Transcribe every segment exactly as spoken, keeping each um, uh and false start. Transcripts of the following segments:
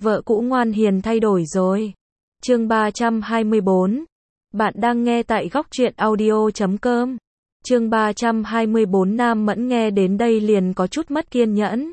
Vợ cũ ngoan hiền thay đổi rồi. Chương ba trăm hai mươi bốn. Bạn đang nghe tại góc truyện audio chấm com. Chương ba trăm hai mươi bốn. Nam Mẫn nghe đến đây liền có chút mất kiên nhẫn.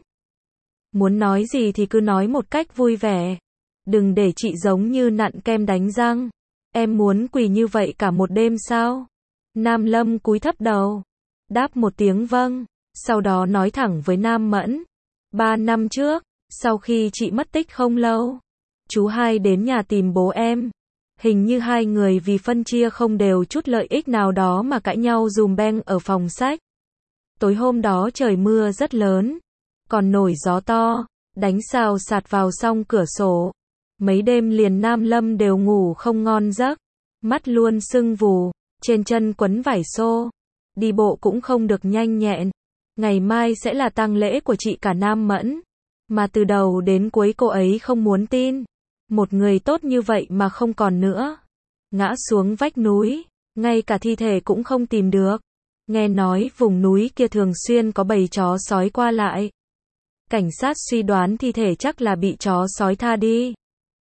Muốn nói gì thì cứ nói một cách vui vẻ. Đừng để chị giống như nặn kem đánh răng. Em muốn quỳ như vậy cả một đêm sao? Nam Lâm cúi thấp đầu. Đáp một tiếng vâng. Sau đó nói thẳng với Nam Mẫn. Ba năm trước, sau khi chị mất tích không lâu, chú hai đến nhà tìm bố em. Hình như hai người vì phân chia không đều chút lợi ích nào đó mà cãi nhau dùm beng ở phòng sách. Tối hôm đó trời mưa rất lớn, còn nổi gió to, đánh xào xạt vào song cửa sổ. Mấy đêm liền Nam Lâm đều ngủ không ngon giấc, mắt luôn sưng vù, trên chân quấn vải xô, đi bộ cũng không được nhanh nhẹn. Ngày mai sẽ là tang lễ của chị cả Nam Mẫn, mà từ đầu đến cuối cô ấy không muốn tin. Một người tốt như vậy mà không còn nữa. Ngã xuống vách núi, ngay cả thi thể cũng không tìm được. Nghe nói vùng núi kia thường xuyên có bầy chó sói qua lại. Cảnh sát suy đoán thi thể chắc là bị chó sói tha đi.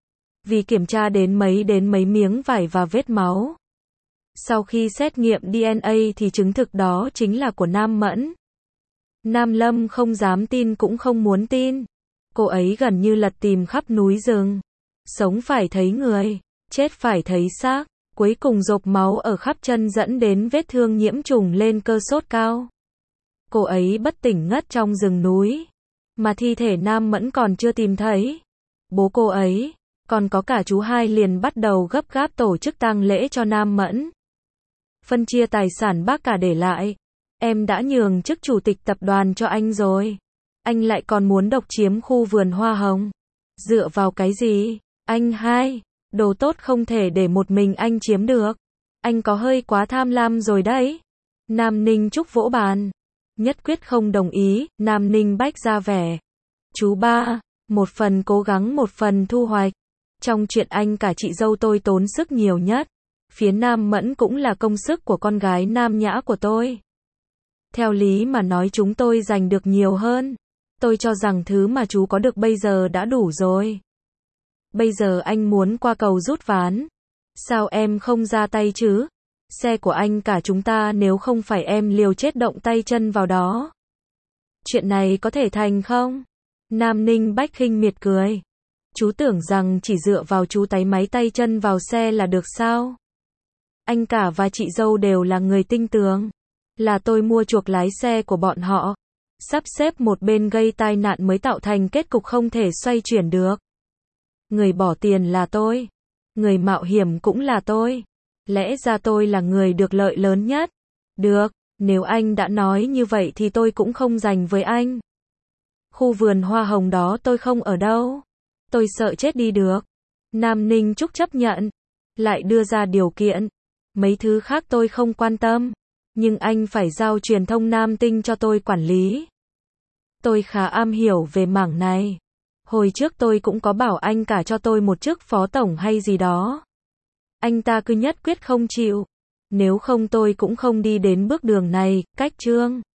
Vì kiểm tra đến mấy đến mấy miếng vải và vết máu. Sau khi xét nghiệm đê en a thì chứng thực đó chính là của Nam Mẫn. Nam Lâm không dám tin cũng không muốn tin. Cô ấy gần như lật tìm khắp núi rừng. Sống phải thấy người, chết phải thấy xác. Cuối cùng rộp máu ở khắp chân dẫn đến vết thương nhiễm trùng lên cơ sốt cao. Cô ấy bất tỉnh ngất trong rừng núi. Mà thi thể Nam Mẫn còn chưa tìm thấy. Bố cô ấy, còn có cả chú hai liền bắt đầu gấp gáp tổ chức tang lễ cho Nam Mẫn. Phân chia tài sản bác cả để lại. Em đã nhường chức chủ tịch tập đoàn cho anh rồi. Anh lại còn muốn độc chiếm khu vườn hoa hồng. Dựa vào cái gì? Anh hai, đồ tốt không thể để một mình anh chiếm được. Anh có hơi quá tham lam rồi đấy. Nam Ninh Trúc vỗ bàn. Nhất quyết không đồng ý, Nam Ninh Bách ra vẻ. Chú ba, một phần cố gắng một phần thu hoạch. Trong chuyện anh cả chị dâu tôi tốn sức nhiều nhất. Phía Nam Mẫn cũng là công sức của con gái Nam Nhã của tôi. Theo lý mà nói chúng tôi giành được nhiều hơn. Tôi cho rằng thứ mà chú có được bây giờ đã đủ rồi. Bây giờ anh muốn qua cầu rút ván. Sao em không ra tay chứ? Xe của anh cả chúng ta nếu không phải em liều chết động tay chân vào đó. Chuyện này có thể thành không? Nam Ninh Bách khinh miệt cười. Chú tưởng rằng chỉ dựa vào chú táy máy tay chân vào xe là được sao? Anh cả và chị dâu đều là người tinh tường. Là tôi mua chuộc lái xe của bọn họ. Sắp xếp một bên gây tai nạn mới tạo thành kết cục không thể xoay chuyển được. Người bỏ tiền là tôi. Người mạo hiểm cũng là tôi. Lẽ ra tôi là người được lợi lớn nhất. Được, nếu anh đã nói như vậy thì tôi cũng không giành với anh. Khu vườn hoa hồng đó tôi không ở đâu. Tôi sợ chết đi được. Nam Ninh Trúc chấp nhận. Lại đưa ra điều kiện. Mấy thứ khác tôi không quan tâm. Nhưng anh phải giao truyền thông Nam Tinh cho tôi quản lý. Tôi khá am hiểu về mảng này. Hồi trước tôi cũng có bảo anh cả cho tôi một chức phó tổng hay gì đó. Anh ta cứ nhất quyết không chịu. Nếu không tôi cũng không đi đến bước đường này, cách Trương.